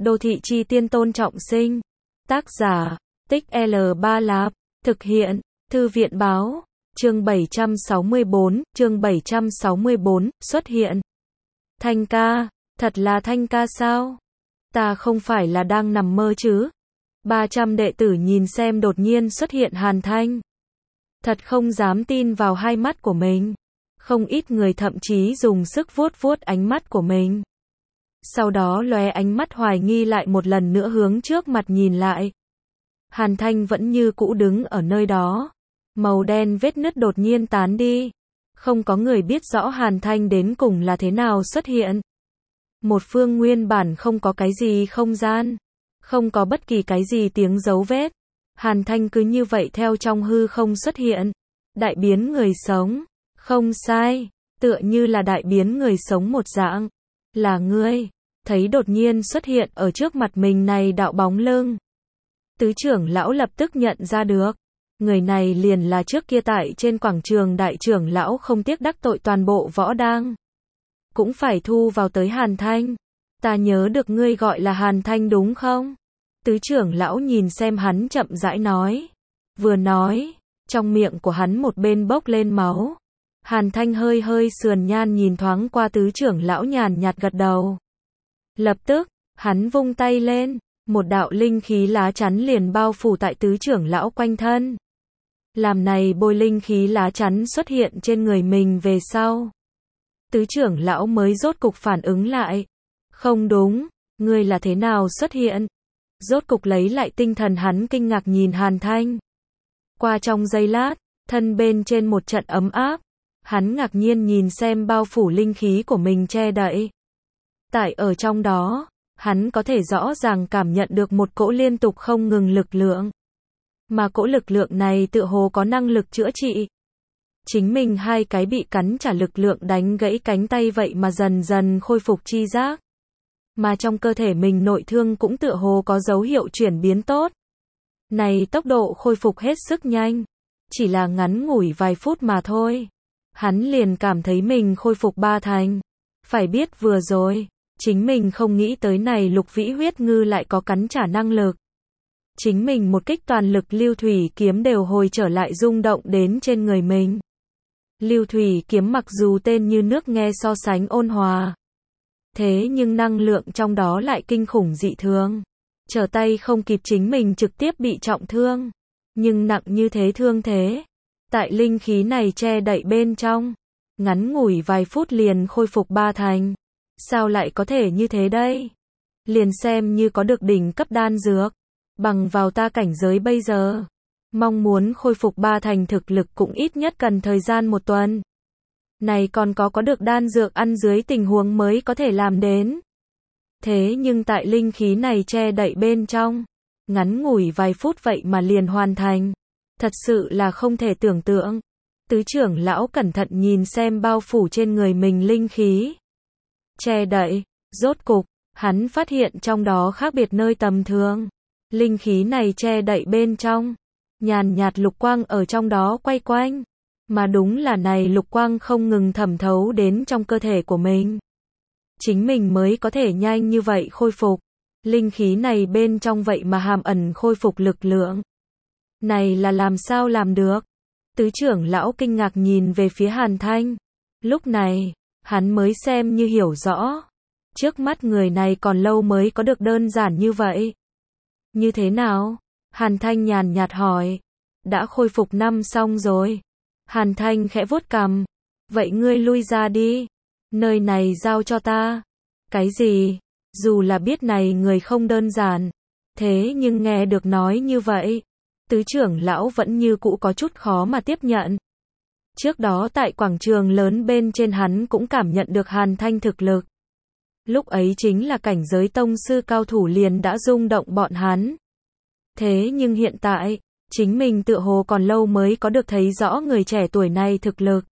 Đô thị chi tiên Tôn Trọng Sinh. Tác giả, Tích L3 Lạp. Thực hiện, Thư viện báo. Chương 764, xuất hiện. Thanh ca, thật là Thanh ca sao? Ta không phải là đang nằm mơ chứ? 300 đệ tử nhìn xem đột nhiên xuất hiện Hàn Thanh. Thật không dám tin vào hai mắt của mình. Không ít người thậm chí dùng sức vuốt vuốt ánh mắt của mình. Sau đó lóe ánh mắt hoài nghi lại một lần nữa hướng trước mặt nhìn lại. Hàn Thanh vẫn như cũ đứng ở nơi đó. Màu đen vết nứt đột nhiên tán đi. Không có người biết rõ Hàn Thanh đến cùng là thế nào xuất hiện. Một phương nguyên bản không có cái gì không gian. Không có bất kỳ cái gì tiếng dấu vết. Hàn Thanh cứ như vậy theo trong hư không xuất hiện. Đại biến người sống. Không sai. Tựa như là đại biến người sống một dạng. Là ngươi. Thấy đột nhiên xuất hiện ở trước mặt mình này đạo bóng lưng. Tứ trưởng lão lập tức nhận ra được. Người này liền là trước kia tại trên quảng trường đại trưởng lão không tiếc đắc tội toàn bộ võ đang. Cũng phải thu vào tới Hàn Thanh. Ta nhớ được ngươi gọi là Hàn Thanh đúng không? Tứ trưởng lão nhìn xem hắn chậm rãi nói. Vừa nói, trong miệng của hắn một bên bốc lên máu. Hàn Thanh hơi hơi sườn nhan nhìn thoáng qua tứ trưởng lão nhàn nhạt gật đầu. Lập tức, hắn vung tay lên, một đạo linh khí lá chắn liền bao phủ tại tứ trưởng lão quanh thân. Làm này bôi linh khí lá chắn xuất hiện trên người mình về sau. Tứ trưởng lão mới rốt cục phản ứng lại. Không đúng, ngươi là thế nào xuất hiện? Rốt cục lấy lại tinh thần hắn kinh ngạc nhìn Hàn Thanh. Qua trong giây lát, thân bên trên một trận ấm áp. Hắn ngạc nhiên nhìn xem bao phủ linh khí của mình che đậy. Tại ở trong đó, hắn có thể rõ ràng cảm nhận được một cỗ liên tục không ngừng lực lượng. Mà cỗ lực lượng này tựa hồ có năng lực chữa trị. Chính mình hai cái bị cắn trả lực lượng đánh gãy cánh tay vậy mà dần dần khôi phục chi giác. Mà trong cơ thể mình nội thương cũng tựa hồ có dấu hiệu chuyển biến tốt. Này tốc độ khôi phục hết sức nhanh. Chỉ là ngắn ngủi vài phút mà thôi. Hắn liền cảm thấy mình khôi phục ba thành. Phải biết vừa rồi, chính mình không nghĩ tới này Lục Vĩ huyết ngư lại có cắn trả năng lực. Chính mình một kích toàn lực lưu thủy kiếm đều hồi trở lại rung động đến trên người mình. Lưu thủy kiếm mặc dù tên như nước nghe so sánh ôn hòa. Thế nhưng năng lượng trong đó lại kinh khủng dị thường. Trở tay không kịp chính mình trực tiếp bị trọng thương. Nhưng nặng như thế thương thế. Tại linh khí này che đậy bên trong. Ngắn ngủi vài phút liền khôi phục ba thành. Sao lại có thể như thế đây? Liền xem như có được đỉnh cấp đan dược. Bằng vào ta cảnh giới bây giờ. Mong muốn khôi phục ba thành thực lực cũng ít nhất cần thời gian một tuần. Này còn có được đan dược ăn dưới tình huống mới có thể làm đến. Thế nhưng tại linh khí này che đậy bên trong. Ngắn ngủi vài phút vậy mà liền hoàn thành. Thật sự là không thể tưởng tượng. Tứ trưởng lão cẩn thận nhìn xem bao phủ trên người mình linh khí. Che đậy, rốt cục, hắn phát hiện trong đó khác biệt nơi tầm thường. Linh khí này che đậy bên trong. Nhàn nhạt lục quang ở trong đó quay quanh. Mà đúng là này lục quang không ngừng thẩm thấu đến trong cơ thể của mình. Chính mình mới có thể nhanh như vậy khôi phục. Linh khí này bên trong vậy mà hàm ẩn khôi phục lực lượng. Này là làm sao làm được? Tứ trưởng lão kinh ngạc nhìn về phía Hàn Thanh. Lúc này, hắn mới xem như hiểu rõ. Trước mắt người này còn lâu mới có được đơn giản như vậy. Như thế nào? Hàn Thanh nhàn nhạt hỏi. Đã khôi phục năm xong rồi. Hàn Thanh khẽ vuốt cằm. Vậy ngươi lui ra đi. Nơi này giao cho ta. Cái gì? Dù là biết này người không đơn giản. Thế nhưng nghe được nói như vậy. Tứ trưởng lão vẫn như cũ có chút khó mà tiếp nhận. Trước đó tại quảng trường lớn bên trên hắn cũng cảm nhận được Hàn Thanh thực lực. Lúc ấy chính là cảnh giới tông sư cao thủ liền đã rung động bọn hắn. Thế nhưng hiện tại, chính mình tựa hồ còn lâu mới có được thấy rõ người trẻ tuổi này thực lực.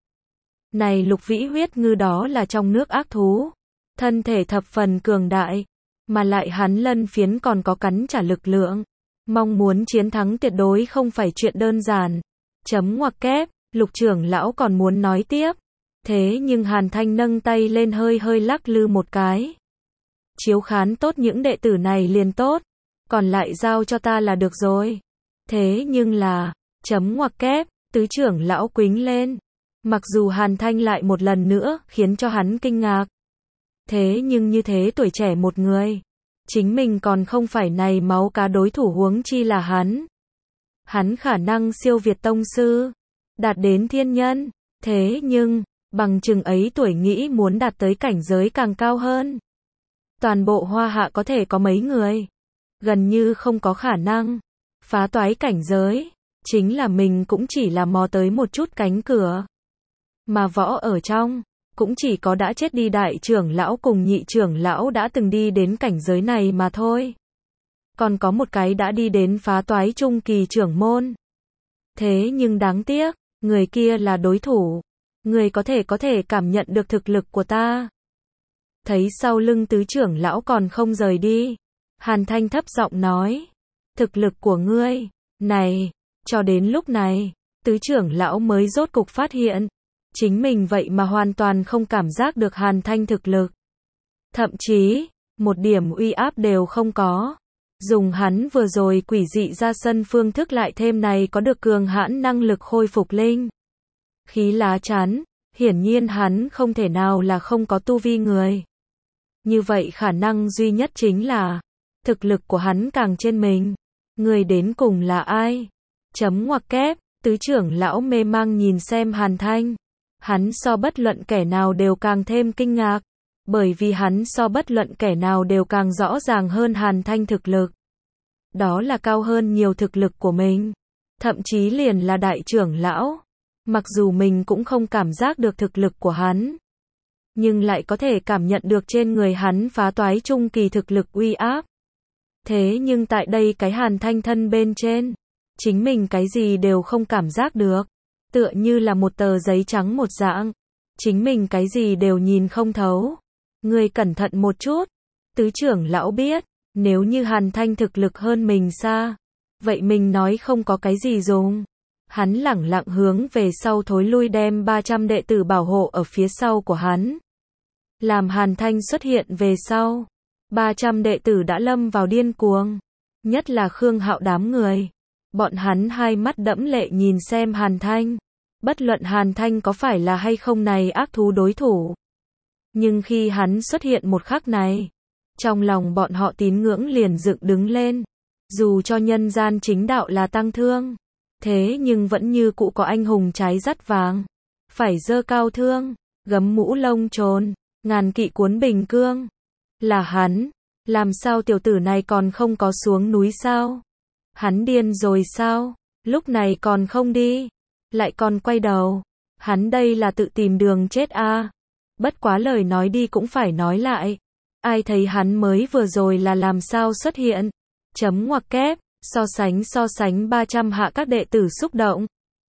Này Lục Vĩ huyết ngư đó là trong nước ác thú. Thân thể thập phần cường đại. Mà lại hắn lân phiến còn có cắn trả lực lượng. Mong muốn chiến thắng tuyệt đối không phải chuyện đơn giản. Chấm ngoặc kép, Lục trưởng lão còn muốn nói tiếp. Thế nhưng Hàn Thanh nâng tay lên hơi hơi lắc lư một cái. chiếu khán tốt những đệ tử này liền tốt, còn lại giao cho ta là được rồi. Thế nhưng là, chấm ngoặc kép, tứ trưởng lão quính lên. Mặc dù Hàn Thanh lại một lần nữa khiến cho hắn kinh ngạc. Thế nhưng như thế tuổi trẻ một người, chính mình còn không phải này máu cá đối thủ huống chi là hắn. Hắn khả năng siêu việt tông sư, đạt đến thiên nhân, thế nhưng, bằng chừng ấy tuổi nghĩ muốn đạt tới cảnh giới càng cao hơn. Toàn bộ Hoa Hạ có thể có mấy người, gần như không có khả năng phá toái cảnh giới, chính là mình cũng chỉ là mò tới một chút cánh cửa. Mà võ ở trong, cũng chỉ có đã chết đi đại trưởng lão cùng nhị trưởng lão đã từng đi đến cảnh giới này mà thôi. Còn có một cái đã đi đến phá toái trung kỳ trưởng môn. Thế nhưng đáng tiếc, người kia là đối thủ. Người có thể cảm nhận được thực lực của ta. Thấy sau lưng tứ trưởng lão còn không rời đi. Hàn Thanh thấp giọng nói. Thực lực của ngươi, này, cho đến lúc này, tứ trưởng lão mới rốt cục phát hiện. Chính mình vậy mà hoàn toàn không cảm giác được Hàn Thanh thực lực. Thậm chí, một điểm uy áp đều không có. Dùng hắn vừa rồi quỷ dị ra sân phương thức lại thêm này có được cường hãn năng lực khôi phục linh khí lá chắn, hiển nhiên hắn không thể nào là không có tu vi người. Như vậy khả năng duy nhất chính là thực lực của hắn càng trên mình. Người đến cùng là ai? Chấm ngoặc kép, tứ trưởng lão mê mang nhìn xem Hàn Thanh. Hắn so bất luận kẻ nào đều càng thêm kinh ngạc, bởi vì hắn so bất luận kẻ nào đều càng rõ ràng hơn Hàn Thanh thực lực. Đó là cao hơn nhiều thực lực của mình, thậm chí liền là đại trưởng lão. Mặc dù mình cũng không cảm giác được thực lực của hắn, nhưng lại có thể cảm nhận được trên người hắn phá toái trung kỳ thực lực uy áp. Thế nhưng tại đây cái Hàn Thanh thân bên trên, chính mình cái gì đều không cảm giác được. Tựa như là một tờ giấy trắng một dạng. Chính mình cái gì đều nhìn không thấu. Ngươi cẩn thận một chút. Tứ trưởng lão biết, nếu như Hàn Thanh thực lực hơn mình xa, vậy mình nói không có cái gì dùng. Hắn lẳng lặng hướng về sau thối lui đem 300 đệ tử bảo hộ ở phía sau của hắn. Làm Hàn Thanh xuất hiện về sau, 300 đệ tử đã lâm vào điên cuồng. Nhất là Khương Hạo đám người. Bọn hắn hai mắt đẫm lệ nhìn xem Hàn Thanh. Bất luận Hàn Thanh có phải là hay không này ác thú đối thủ. Nhưng khi hắn xuất hiện một khắc này, trong lòng bọn họ tín ngưỡng liền dựng đứng lên. Dù cho nhân gian chính đạo là tăng thương, thế nhưng vẫn như cũ có anh hùng trái dắt vàng. Phải dơ cao thương, gấm mũ lông trồn, ngàn kỵ cuốn bình cương. Là hắn, làm sao tiểu tử này còn không có xuống núi sao? Hắn điên rồi sao? Lúc này còn không đi, lại còn quay đầu. Hắn đây là tự tìm đường chết à? Bất quá lời nói đi cũng phải nói lại. Ai thấy hắn mới vừa rồi là làm sao xuất hiện? Chấm ngoặc kép, so sánh 300 hạ các đệ tử xúc động.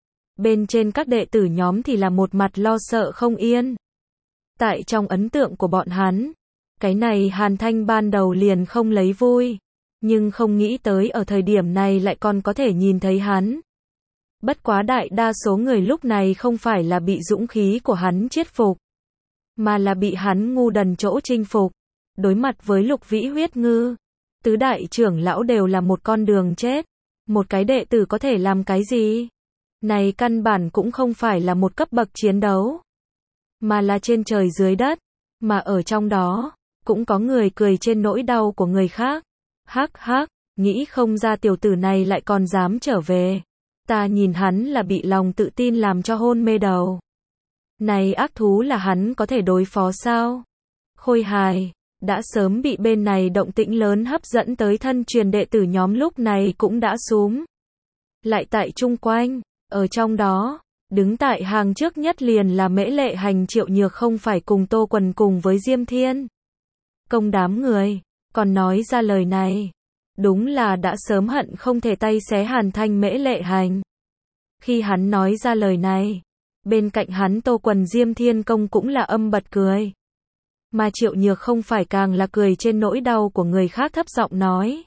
Bên trên các đệ tử nhóm thì là một mặt lo sợ không yên. Tại trong ấn tượng của bọn hắn, cái này Hàn Thanh ban đầu liền không lấy vui. Nhưng không nghĩ tới ở thời điểm này lại còn có thể nhìn thấy hắn. Bất quá đại đa số người lúc này không phải là bị dũng khí của hắn chiết phục, mà là bị hắn ngu đần chỗ chinh phục. Đối mặt với Lục Vĩ Huyết Ngư, tứ đại trưởng lão đều là một con đường chết. Một cái đệ tử có thể làm cái gì? Này căn bản cũng không phải là một cấp bậc chiến đấu, mà là trên trời dưới đất. Mà ở trong đó, cũng có người cười trên nỗi đau của người khác. Hắc hắc, nghĩ không ra tiểu tử này lại còn dám trở về. Ta nhìn hắn là bị lòng tự tin làm cho hôn mê đầu. Này ác thú là hắn có thể đối phó sao? Khôi hài, đã sớm bị bên này động tĩnh lớn hấp dẫn tới thân truyền đệ tử nhóm lúc này cũng đã xúm lại tại chung quanh, ở trong đó, đứng tại hàng trước nhất liền là Mễ Lệ Hành Triệu Nhược không phải cùng Tô Quần cùng với Diêm Thiên. Công đám người, còn nói ra lời này, đúng là đã sớm hận không thể tay xé Hàn Thanh Mễ Lệ Hành. Khi hắn nói ra lời này, bên cạnh hắn Tô Quần Diêm Thiên Công cũng là âm bật cười. Mà Triệu Nhược không phải càng là cười trên nỗi đau của người khác thấp giọng nói.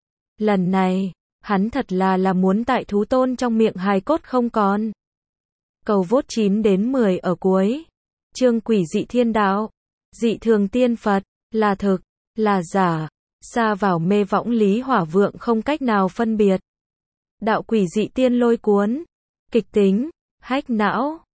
Lần này, hắn thật là muốn tại thú tôn trong miệng hài cốt không còn. Cầu vote 9 đến 10 ở cuối. Chương Quỷ dị thiên đạo, dị thường tiên Phật, là thực. là giả, sa vào mê võng Lý Hỏa Vượng không cách nào phân biệt. Đạo quỷ dị tiên lôi cuốn, kịch tính, hack não.